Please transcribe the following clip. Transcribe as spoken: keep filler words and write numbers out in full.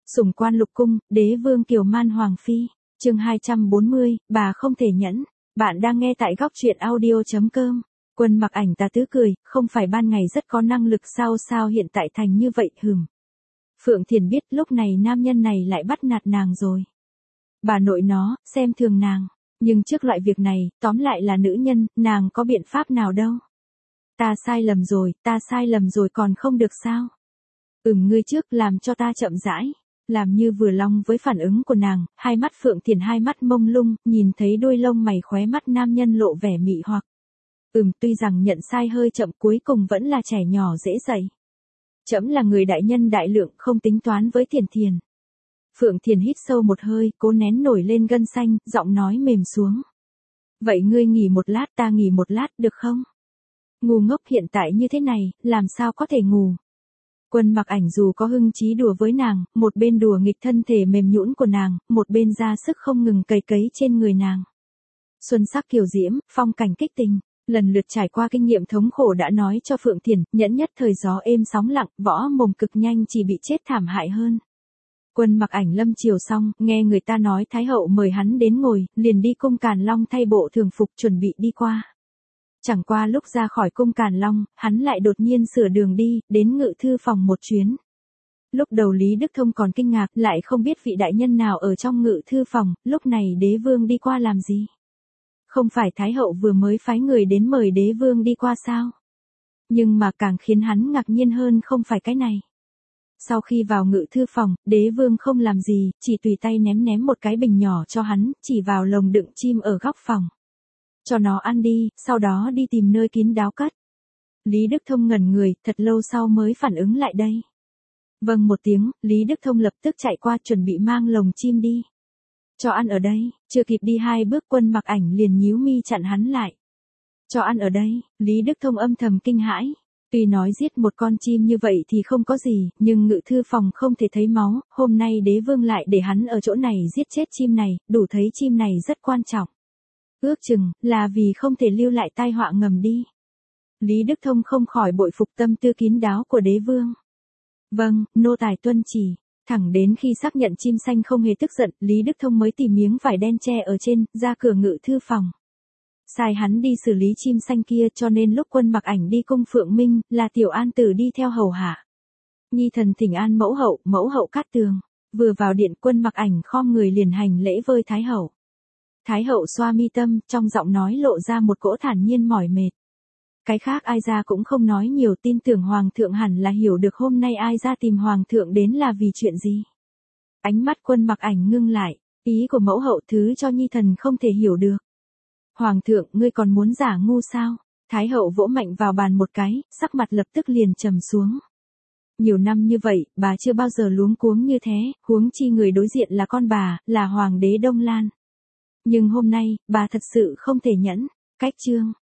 Sủng quan lục cung, đế vương Kiều Man Hoàng Phi. Chương hai trăm bốn mươi, bà không thể nhẫn. Bạn đang nghe tại góc truyện audio.com. Quân Mặc Ảnh ta tứ cười, không phải ban ngày rất có năng lực sao sao hiện tại thành như vậy hừm. Phượng Thiền biết lúc này nam nhân này lại bắt nạt nàng rồi. Bà nội nó, xem thường nàng. Nhưng trước loại việc này, tóm lại là nữ nhân, nàng có biện pháp nào đâu. Ta sai lầm rồi, ta sai lầm rồi còn không được sao. Ừm ngươi trước làm cho ta chậm rãi. Làm như vừa lòng với phản ứng của nàng, hai mắt Phượng Thiền hai mắt mông lung, nhìn thấy đôi lông mày khóe mắt nam nhân lộ vẻ mị hoặc. Ừm tuy rằng nhận sai hơi chậm cuối cùng vẫn là trẻ nhỏ dễ dạy. Trẫm là người đại nhân đại lượng không tính toán với Thiền Thiền. Phượng Thiền hít sâu một hơi, cố nén nổi lên gân xanh, giọng nói mềm xuống. Vậy ngươi nghỉ một lát ta nghỉ một lát được không? Ngu ngốc hiện tại như thế này, làm sao có thể ngủ? Quân Mặc Ảnh dù có hưng trí đùa với nàng, một bên đùa nghịch thân thể mềm nhũn của nàng, một bên ra sức không ngừng cày cấy trên người nàng. Xuân sắc kiều diễm, phong cảnh kích tình, lần lượt trải qua kinh nghiệm thống khổ đã nói cho Phượng Thiền, nhẫn nhất thời gió êm sóng lặng, võ mồm cực nhanh chỉ bị chết thảm hại hơn. Quân Mặc Ảnh lâm chiều xong, nghe người ta nói Thái hậu mời hắn đến ngồi, liền đi cung Càn Long thay bộ thường phục chuẩn bị đi qua. Chẳng qua lúc ra khỏi cung Càn Long, hắn lại đột nhiên sửa đường đi, đến ngự thư phòng một chuyến. Lúc đầu Lý Đức Thông còn kinh ngạc, lại không biết vị đại nhân nào ở trong ngự thư phòng, lúc này đế vương đi qua làm gì? Không phải Thái hậu vừa mới phái người đến mời đế vương đi qua sao? Nhưng mà càng khiến hắn ngạc nhiên hơn không phải cái này. Sau khi vào ngự thư phòng, đế vương không làm gì, chỉ tùy tay ném ném một cái bình nhỏ cho hắn, chỉ vào lồng đựng chim ở góc phòng. Cho nó ăn đi, sau đó đi tìm nơi kín đáo cất. Lý Đức Thông ngẩn người, thật lâu sau mới phản ứng lại đây. Vâng một tiếng, Lý Đức Thông lập tức chạy qua chuẩn bị mang lồng chim đi. Cho ăn ở đây, chưa kịp đi hai bước Quân Mặc Ảnh liền nhíu mi chặn hắn lại. Cho ăn ở đây, Lý Đức Thông âm thầm kinh hãi. Tuy nói giết một con chim như vậy thì không có gì, nhưng ngự thư phòng không thể thấy máu, hôm nay đế vương lại để hắn ở chỗ này giết chết chim này, đủ thấy chim này rất quan trọng. Ước chừng, là vì không thể lưu lại tai họa ngầm đi. Lý Đức Thông không khỏi bội phục tâm tư kín đáo của đế vương. Vâng, nô tài tuân chỉ. Thẳng đến khi xác nhận chim xanh không hề tức giận, Lý Đức Thông mới tìm miếng vải đen che ở trên, ra cửa ngự thư phòng. Sai hắn đi xử lý chim xanh kia cho nên lúc Quân Mặc Ảnh đi cung Phượng Minh, là Tiểu An Tử đi theo hầu hạ. Nhi thần thỉnh an mẫu hậu, mẫu hậu cát tường. Vừa vào điện Quân Mặc Ảnh khom người liền hành lễ với Thái hậu. Thái hậu xoa mi tâm, trong giọng nói lộ ra một cỗ thản nhiên mỏi mệt. Cái khác ai ra cũng không nói nhiều, tin tưởng Hoàng thượng hẳn là hiểu được hôm nay ai ra tìm Hoàng thượng đến là vì chuyện gì. Ánh mắt Quân Mặc Ảnh ngưng lại, ý của mẫu hậu thứ cho nhi thần không thể hiểu được. Hoàng thượng, ngươi còn muốn giả ngu sao? Thái hậu vỗ mạnh vào bàn một cái, sắc mặt lập tức liền trầm xuống. Nhiều năm như vậy, bà chưa bao giờ luống cuống như thế, huống chi người đối diện là con bà, là Hoàng đế Đông Lan. Nhưng hôm nay, bà thật sự không thể nhẫn. Cách chương.